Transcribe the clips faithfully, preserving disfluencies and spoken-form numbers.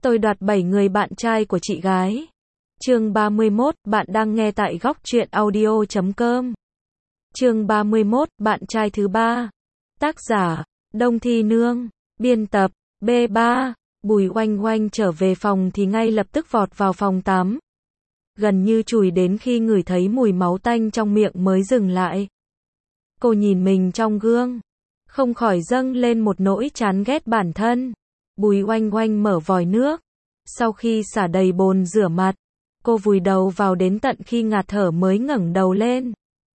Tôi đoạt bảy người bạn trai của chị gái. Chương ba mươi mốt, bạn đang nghe tại góc truyện audio chấm com. Chương ba mươi mốt, bạn trai thứ ba. Tác giả, Đông Thi Nương. Biên tập, B ba. Bùi Oanh Oanh trở về phòng thì ngay lập tức vọt vào phòng tắm. Gần như chùi đến khi ngửi thấy mùi máu tanh trong miệng mới dừng lại. Cô nhìn mình trong gương, không khỏi dâng lên một nỗi chán ghét bản thân. Bùi Oanh Oanh mở vòi nước. Sau khi xả đầy bồn rửa mặt, cô vùi đầu vào đến tận khi ngạt thở mới ngẩng đầu lên.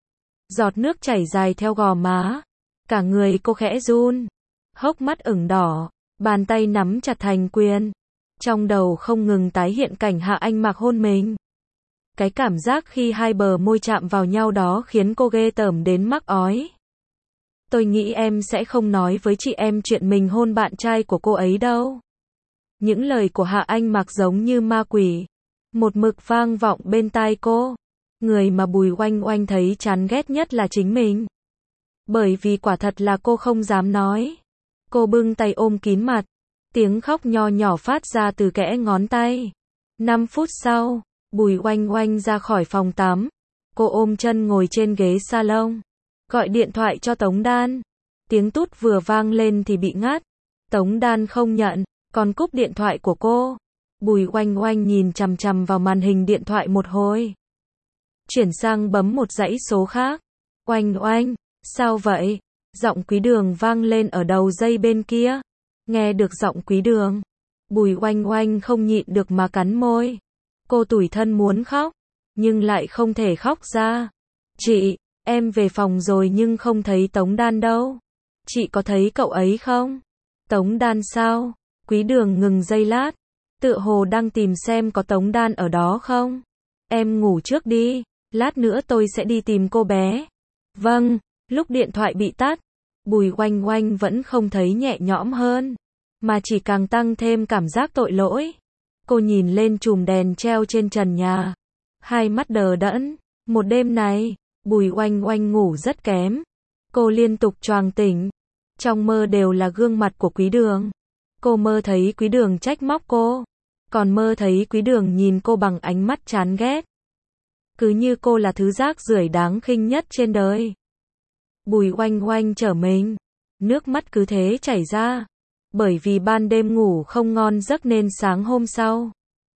Giọt nước chảy dài theo gò má. Cả người cô khẽ run. Hốc mắt ửng đỏ. Bàn tay nắm chặt thành quyền. Trong đầu không ngừng tái hiện cảnh Hạ Anh Mạc hôn mình. Cái cảm giác khi hai bờ môi chạm vào nhau đó khiến cô ghê tởm đến mắc ói. Tôi nghĩ em sẽ không nói với chị em chuyện mình hôn bạn trai của cô ấy đâu. Những lời của Hạ Anh Mạc giống như ma quỷ. Một mực vang vọng bên tai cô. Người mà Bùi Oanh Oanh thấy chán ghét nhất là chính mình. Bởi vì quả thật là cô không dám nói. Cô bưng tay ôm kín mặt. Tiếng khóc nho nhỏ phát ra từ kẽ ngón tay. Năm phút sau, Bùi Oanh Oanh ra khỏi phòng tắm. Cô ôm chân ngồi trên ghế salon. Gọi điện thoại cho Tống Đan. Tiếng tút vừa vang lên thì bị ngắt. Tống Đan không nhận, còn cúp điện thoại của cô. Bùi Oanh Oanh nhìn chằm chằm vào màn hình điện thoại một hồi. Chuyển sang bấm một dãy số khác. Oanh Oanh, sao vậy? Giọng Quý Đường vang lên ở đầu dây bên kia. Nghe được giọng Quý Đường, Bùi Oanh Oanh không nhịn được mà cắn môi. Cô tủi thân muốn khóc, nhưng lại không thể khóc ra. Chị, em về phòng rồi nhưng không thấy Tống Đan đâu. Chị có thấy cậu ấy không? Tống Đan sao? Quý Đường ngừng giây lát. Tựa hồ đang tìm xem có Tống Đan ở đó không. Em ngủ trước đi, lát nữa tôi sẽ đi tìm cô bé. Vâng. Lúc điện thoại bị tắt, Bùi Oanh Oanh vẫn không thấy nhẹ nhõm hơn, mà chỉ càng tăng thêm cảm giác tội lỗi. Cô nhìn lên chùm đèn treo trên trần nhà, hai mắt đờ đẫn. Một đêm này, Bùi Oanh Oanh ngủ rất kém. Cô liên tục choàng tỉnh. Trong mơ đều là gương mặt của Quý Đường. Cô mơ thấy Quý Đường trách móc cô, còn mơ thấy Quý Đường nhìn cô bằng ánh mắt chán ghét. Cứ như cô là thứ rác rưởi đáng khinh nhất trên đời. Bùi Oanh Oanh trở mình, nước mắt cứ thế chảy ra. Bởi vì ban đêm ngủ không ngon giấc nên sáng hôm sau,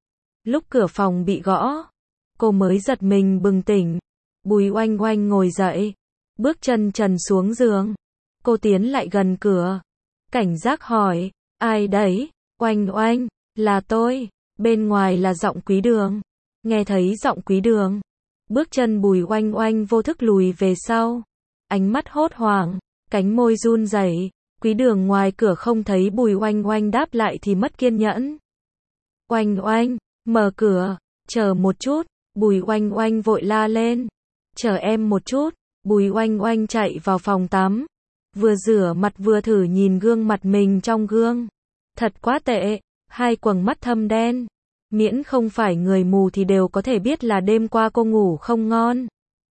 lúc cửa phòng bị gõ, cô mới giật mình bừng tỉnh. Bùi Oanh Oanh ngồi dậy, bước chân trần xuống giường. Cô tiến lại gần cửa, cảnh giác hỏi, ai đấy? Oanh Oanh, là tôi. Bên ngoài là giọng Quý Đường. Nghe thấy giọng Quý Đường, bước chân Bùi Oanh Oanh vô thức lùi về sau. Ánh mắt hốt hoảng, cánh môi run rẩy. Quý Đường ngoài cửa không thấy Bùi Oanh Oanh đáp lại thì mất kiên nhẫn. Oanh Oanh, mở cửa, chờ một chút. Bùi Oanh Oanh vội la lên. Chờ em một chút. Bùi Oanh Oanh chạy vào phòng tắm. Vừa rửa mặt vừa thử nhìn gương mặt mình trong gương. Thật quá tệ, hai quầng mắt thâm đen. Miễn không phải người mù thì đều có thể biết là đêm qua cô ngủ không ngon.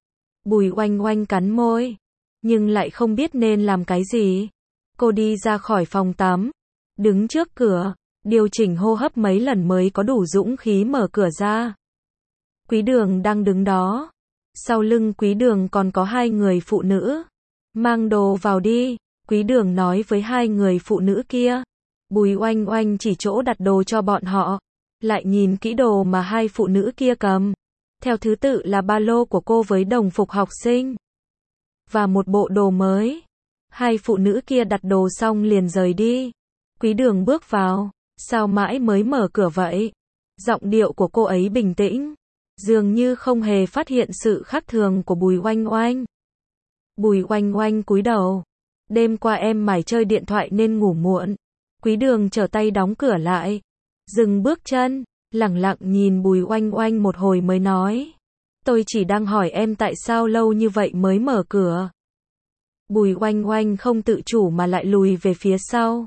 Bùi Oanh Oanh cắn môi, nhưng lại không biết nên làm cái gì. Cô đi ra khỏi phòng tắm, đứng trước cửa, điều chỉnh hô hấp mấy lần mới có đủ dũng khí mở cửa ra. Quý Đường đang đứng đó. Sau lưng Quý Đường còn có hai người phụ nữ. Mang đồ vào đi, Quý Đường nói với hai người phụ nữ kia. Bùi Oanh Oanh chỉ chỗ đặt đồ cho bọn họ, lại nhìn kỹ đồ mà hai phụ nữ kia cầm. Theo thứ tự là ba lô của cô với đồng phục học sinh và một bộ đồ mới. Hai phụ nữ kia đặt đồ xong liền rời đi. Quý Đường bước vào. Sao mãi mới mở cửa vậy? Giọng điệu của cô ấy bình tĩnh, dường như không hề phát hiện sự khác thường của Bùi Oanh Oanh. Bùi Oanh Oanh cúi đầu. Đêm qua em mải chơi điện thoại nên ngủ muộn. Quý Đường trở tay đóng cửa lại, dừng bước chân, lẳng lặng nhìn Bùi Oanh Oanh một hồi mới nói. Tôi chỉ đang hỏi em tại sao lâu như vậy mới mở cửa. Bùi Oanh Oanh không tự chủ mà lại lùi về phía sau.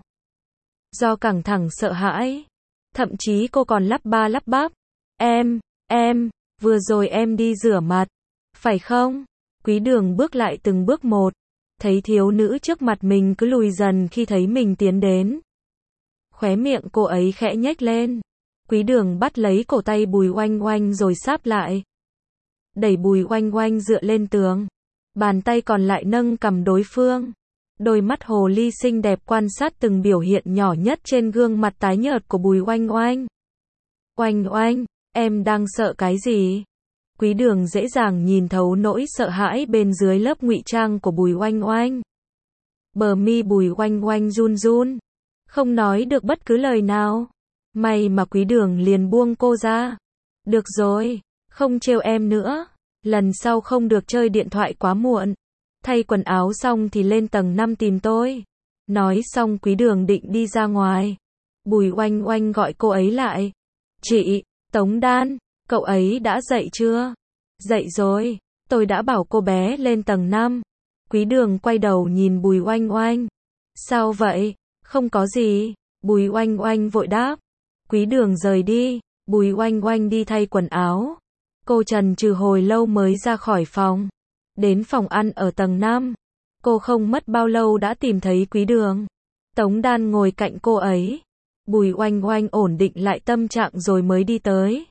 Do căng thẳng sợ hãi, thậm chí cô còn lắp ba lắp bắp. Em, em, vừa rồi em đi rửa mặt, phải không? Quý Đường bước lại từng bước một, thấy thiếu nữ trước mặt mình cứ lùi dần khi thấy mình tiến đến. Khóe miệng cô ấy khẽ nhếch lên. Quý Đường bắt lấy cổ tay Bùi Oanh Oanh rồi sáp lại. Đẩy Bùi Oanh Oanh dựa lên tường. Bàn tay còn lại nâng cằm đối phương. Đôi mắt hồ ly xinh đẹp quan sát từng biểu hiện nhỏ nhất trên gương mặt tái nhợt của Bùi Oanh Oanh. Oanh Oanh, em đang sợ cái gì? Quý Đường dễ dàng nhìn thấu nỗi sợ hãi bên dưới lớp ngụy trang của Bùi Oanh Oanh. Bờ mi Bùi Oanh Oanh run run, không nói được bất cứ lời nào. May mà Quý Đường liền buông cô ra. Được rồi, không trêu em nữa. Lần sau không được chơi điện thoại quá muộn. Thay quần áo xong thì lên tầng năm tìm tôi. Nói xong Quý Đường định đi ra ngoài. Bùi Oanh Oanh gọi cô ấy lại. Chị, Tống Đan, cậu ấy đã dậy chưa? Dậy rồi, tôi đã bảo cô bé lên tầng năm. Quý Đường quay đầu nhìn Bùi Oanh Oanh. Sao vậy? Không có gì. Bùi Oanh Oanh vội đáp. Quý Đường rời đi. Bùi Oanh Oanh đi thay quần áo. Cô trần trừ hồi lâu mới ra khỏi phòng. Đến phòng ăn ở tầng năm. Cô không mất bao lâu đã tìm thấy Quý Đường. Tống Đan ngồi cạnh cô ấy. Bùi Oanh Oanh ổn định lại tâm trạng rồi mới đi tới.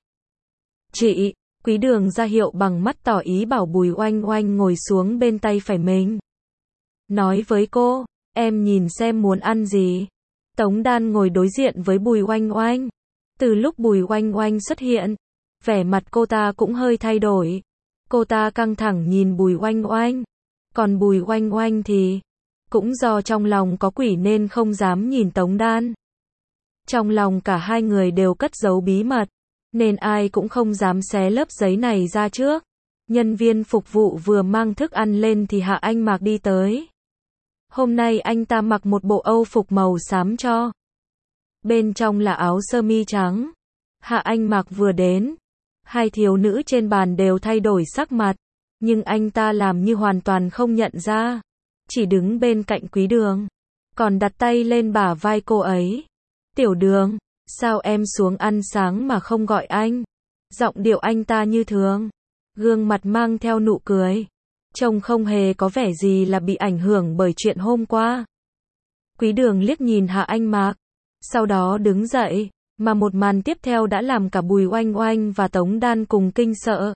Chị, Quý Đường ra hiệu bằng mắt tỏ ý bảo Bùi Oanh Oanh ngồi xuống bên tay phải mình. Nói với cô, em nhìn xem muốn ăn gì. Tống Đan ngồi đối diện với Bùi Oanh Oanh. Từ lúc Bùi Oanh Oanh xuất hiện, vẻ mặt cô ta cũng hơi thay đổi. Cô ta căng thẳng nhìn Bùi Oanh Oanh. Còn Bùi Oanh Oanh thì, cũng do trong lòng có quỷ nên không dám nhìn Tống Đan. Trong lòng cả hai người đều cất giấu bí mật, nên ai cũng không dám xé lớp giấy này ra trước. Nhân viên phục vụ vừa mang thức ăn lên thì Hạ Anh Mạc đi tới. Hôm nay anh ta mặc một bộ âu phục màu xám cho. Bên trong là áo sơ mi trắng. Hạ Anh Mạc vừa đến. Hai thiếu nữ trên bàn đều thay đổi sắc mặt. Nhưng anh ta làm như hoàn toàn không nhận ra. Chỉ đứng bên cạnh Quý Đường. Còn đặt tay lên bả vai cô ấy. Tiểu Đường, sao em xuống ăn sáng mà không gọi anh? Giọng điệu anh ta như thường. Gương mặt mang theo nụ cười. Trông không hề có vẻ gì là bị ảnh hưởng bởi chuyện hôm qua. Quý Đường liếc nhìn Hạ Anh Mạc. Sau đó đứng dậy. Mà một màn tiếp theo đã làm cả Bùi Oanh Oanh và Tống Đan cùng kinh sợ.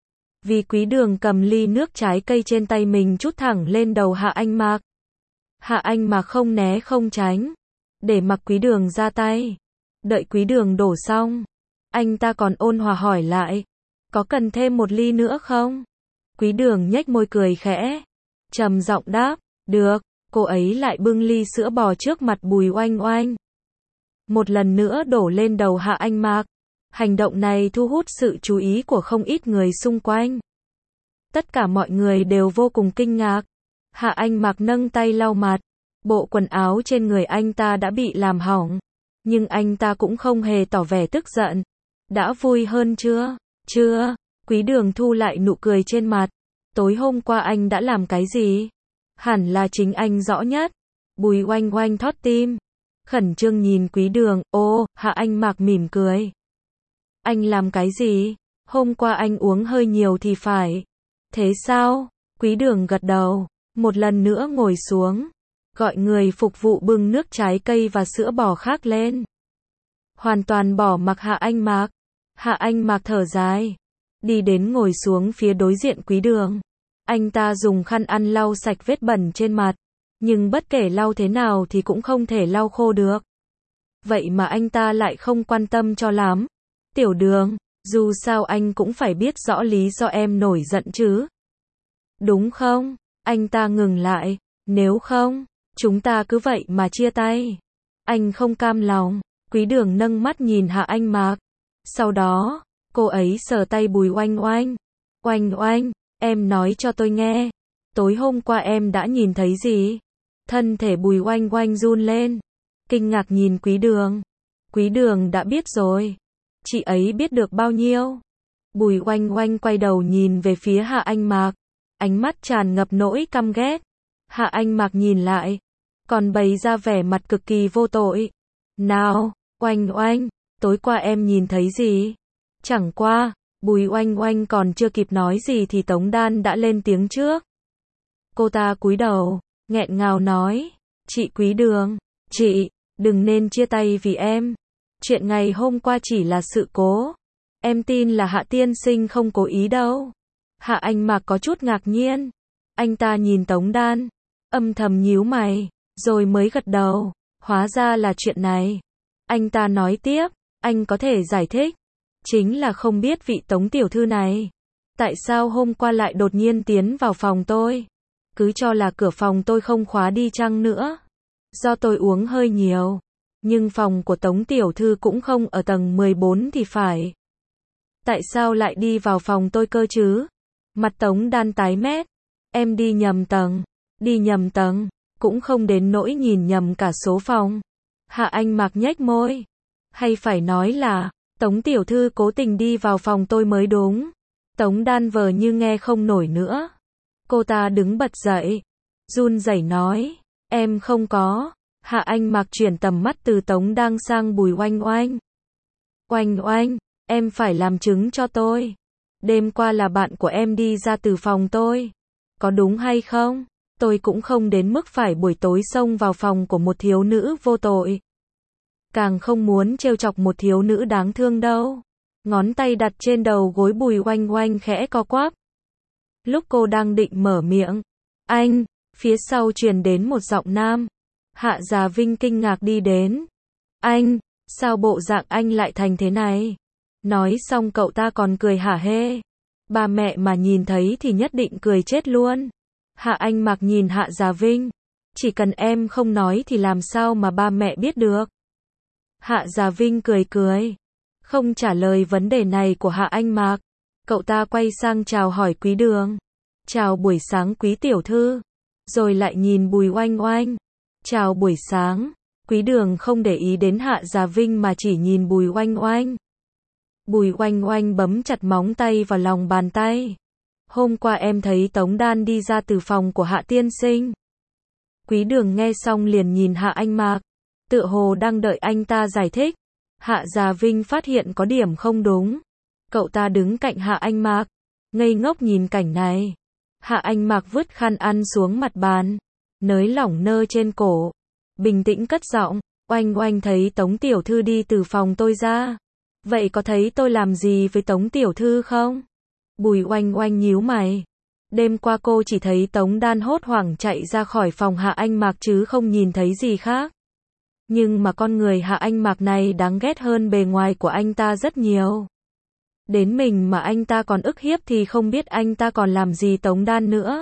Vì Quý Đường cầm ly nước trái cây trên tay mình trút thẳng lên đầu Hạ Anh Mạc. Hạ Anh Mạc không né không tránh. Để mặc Quý Đường ra tay. Đợi Quý Đường đổ xong. Anh ta còn ôn hòa hỏi lại. Có cần thêm một ly nữa không? Quý Đường nhếch môi cười khẽ. Trầm giọng đáp. Được. Cô ấy lại bưng ly sữa bò trước mặt Bùi Oanh Oanh. Một lần nữa đổ lên đầu Hạ Anh Mạc. Hành động này thu hút sự chú ý của không ít người xung quanh. Tất cả mọi người đều vô cùng kinh ngạc. Hạ Anh Mạc nâng tay lau mặt. Bộ quần áo trên người anh ta đã bị làm hỏng. Nhưng anh ta cũng không hề tỏ vẻ tức giận. Đã vui hơn chưa? Chưa. Quý Đường thu lại nụ cười trên mặt. Tối hôm qua anh đã làm cái gì? Hẳn là chính anh rõ nhất. Bùi Oanh Oanh thót tim. Khẩn trương nhìn Quý Đường. Ô, Hạ Anh Mạc mỉm cười. Anh làm cái gì? Hôm qua anh uống hơi nhiều thì phải. Thế sao? Quý Đường gật đầu. Một lần nữa ngồi xuống. Gọi người phục vụ bưng nước trái cây và sữa bò khác lên. Hoàn toàn bỏ mặc Hạ Anh Mạc. Hạ Anh Mạc thở dài. Đi đến ngồi xuống phía đối diện Quý Đường. Anh ta dùng khăn ăn lau sạch vết bẩn trên mặt. Nhưng bất kể lau thế nào thì cũng không thể lau khô được. Vậy mà anh ta lại không quan tâm cho lắm. Tiểu Đường, dù sao anh cũng phải biết rõ lý do em nổi giận chứ. Đúng không? Anh ta ngừng lại. Nếu không, chúng ta cứ vậy mà chia tay. Anh không cam lòng. Quý Đường nâng mắt nhìn Hạ Anh Mạc. Sau đó, cô ấy sờ tay Bùi Oanh Oanh. Oanh Oanh, em nói cho tôi nghe. Tối hôm qua em đã nhìn thấy gì? Thân thể Bùi Oanh Oanh run lên. Kinh ngạc nhìn Quý Đường. Quý Đường đã biết rồi. Chị ấy biết được bao nhiêu? Bùi Oanh Oanh quay đầu nhìn về phía Hạ Anh Mạc. Ánh mắt tràn ngập nỗi căm ghét. Hạ Anh Mạc nhìn lại. Còn bày ra vẻ mặt cực kỳ vô tội. Nào, Oanh Oanh, tối qua em nhìn thấy gì? Chẳng qua, Bùi Oanh Oanh còn chưa kịp nói gì thì Tống Đan đã lên tiếng trước. Cô ta cúi đầu, nghẹn ngào nói. Chị Quý Đường, chị, Đừng nên chia tay vì em. Chuyện ngày hôm qua chỉ là sự cố. Em tin là Hạ tiên sinh không cố ý đâu. Hạ Anh Mạc có chút ngạc nhiên. Anh ta nhìn Tống Đan, âm thầm nhíu mày, rồi mới gật đầu. Hóa ra là chuyện này. Anh ta nói tiếp, anh có thể giải thích. Chính là không biết vị Tống tiểu thư này, tại sao hôm qua lại đột nhiên tiến vào phòng tôi. Cứ cho là cửa phòng tôi không khóa đi chăng nữa. Do tôi uống hơi nhiều. Nhưng phòng của Tống tiểu thư cũng không ở tầng mười bốn thì phải. Tại sao lại đi vào phòng tôi cơ chứ? Mặt Tống Đan tái mét. Em đi nhầm tầng. Đi nhầm tầng. Cũng không đến nỗi nhìn nhầm cả số phòng. Hạ Anh Mạc nhếch môi. Hay phải nói là, Tống tiểu thư cố tình đi vào phòng tôi mới đúng. Tống Đan vờ như nghe không nổi nữa. Cô ta đứng bật dậy. Run rẩy nói. Em không có. Hạ Anh Mạc chuyển tầm mắt từ Tống Đan sang Bùi Oanh Oanh. Oanh Oanh, em phải làm chứng cho tôi. Đêm qua là bạn của em đi ra từ phòng tôi. Có đúng hay không? Tôi cũng không đến mức phải buổi tối xông vào phòng của một thiếu nữ vô tội. Càng không muốn trêu chọc một thiếu nữ đáng thương đâu. Ngón tay đặt trên đầu gối Bùi Oanh Oanh khẽ co quắp. Lúc cô đang định mở miệng, anh, phía sau truyền đến một giọng nam. Hạ Già Vinh kinh ngạc đi đến. Anh, sao bộ dạng anh lại thành thế này? Nói xong cậu ta còn cười hả hê. Ba mẹ mà nhìn thấy thì nhất định cười chết luôn. Hạ Anh Mạc nhìn Hạ Già Vinh. Chỉ cần em không nói thì làm sao mà ba mẹ biết được. Hạ Già Vinh cười cười. Không trả lời vấn đề này của Hạ Anh Mạc. Cậu ta quay sang chào hỏi Quý Đường. Chào buổi sáng Quý tiểu thư. Rồi lại nhìn Bùi Oanh Oanh. Chào buổi sáng. Quý Đường không để ý đến Hạ Già Vinh mà chỉ nhìn Bùi Oanh Oanh. Bùi Oanh Oanh bấm chặt móng tay vào lòng bàn tay. Hôm qua em thấy Tống Đan đi ra từ phòng của Hạ tiên sinh. Quý Đường nghe xong liền nhìn Hạ Anh Mạc. Tựa hồ đang đợi anh ta giải thích. Hạ Già Vinh phát hiện có điểm không đúng. Cậu ta đứng cạnh Hạ Anh Mạc, ngây ngốc nhìn cảnh này. Hạ Anh Mạc vứt khăn ăn xuống mặt bàn, nới lỏng nơ trên cổ, bình tĩnh cất giọng. Oanh Oanh thấy Tống tiểu thư đi từ phòng tôi ra. Vậy có thấy tôi làm gì với Tống tiểu thư không? Bùi Oanh Oanh nhíu mày. Đêm qua cô chỉ thấy Tống Đan hốt hoảng chạy ra khỏi phòng Hạ Anh Mạc chứ không nhìn thấy gì khác. Nhưng mà con người Hạ Anh Mạc này đáng ghét hơn bề ngoài của anh ta rất nhiều. Đến mình mà anh ta còn ức hiếp thì không biết anh ta còn làm gì Tống Đan nữa.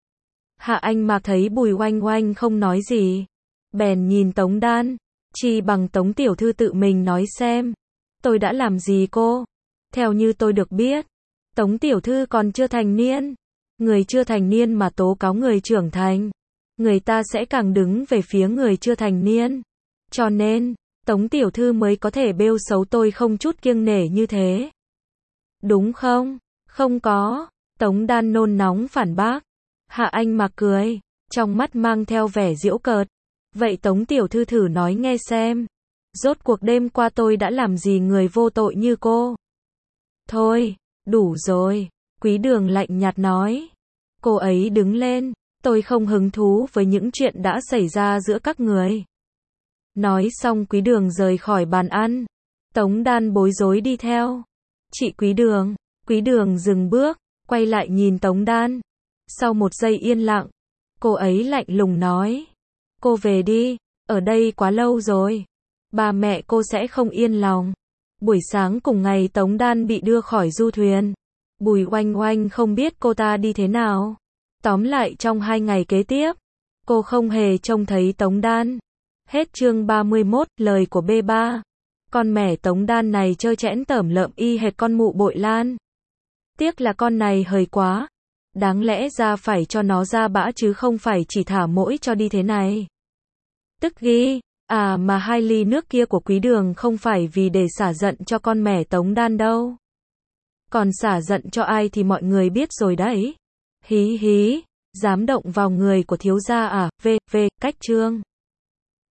Hạ Anh Mạc thấy Bùi Oanh Oanh không nói gì. Bèn nhìn Tống Đan. Chi bằng Tống tiểu thư tự mình nói xem. Tôi đã làm gì cô? Theo như tôi được biết, Tống tiểu thư còn chưa thành niên. Người chưa thành niên mà tố cáo người trưởng thành. Người ta sẽ càng đứng về phía người chưa thành niên. Cho nên, Tống tiểu thư mới có thể bêu xấu tôi không chút kiêng nể như thế. Đúng không? Không có. Tống Đan nôn nóng phản bác. Hạ Anh Mạc cười, trong mắt mang theo vẻ giễu cợt. Vậy Tống tiểu thư thử nói nghe xem. Rốt cuộc đêm qua tôi đã làm gì người vô tội như cô? Thôi, đủ rồi. Quý Đường lạnh nhạt nói. Cô ấy đứng lên. Tôi không hứng thú với những chuyện đã xảy ra giữa các người. Nói xong Quý Đường rời khỏi bàn ăn. Tống Đan bối rối đi theo. Chị Quý Đường. Quý Đường dừng bước, quay lại nhìn Tống Đan. Sau một giây yên lặng, cô ấy lạnh lùng nói. Cô về đi, ở đây quá lâu rồi. Ba mẹ cô sẽ không yên lòng. Buổi sáng cùng ngày Tống Đan bị đưa khỏi du thuyền. Bùi Oanh Oanh không biết cô ta đi thế nào. Tóm lại trong hai ngày kế tiếp, cô không hề trông thấy Tống Đan. Hết chương ba mươi mốt, lời của B ba. Con mẻ Tống Đan này trơ trẽn tởm lợm y hệt con mụ bội lan. Tiếc là con này hời quá. Đáng lẽ ra phải cho nó ra bã chứ không phải chỉ thả mỗi cho đi thế này. Tức ghi, à mà hai ly nước kia của Quý Đường không phải vì để xả giận cho con mẻ Tống Đan đâu. Còn xả giận cho ai thì mọi người biết rồi đấy. Hí hí, dám động vào người của thiếu gia à, v, v, cách chương.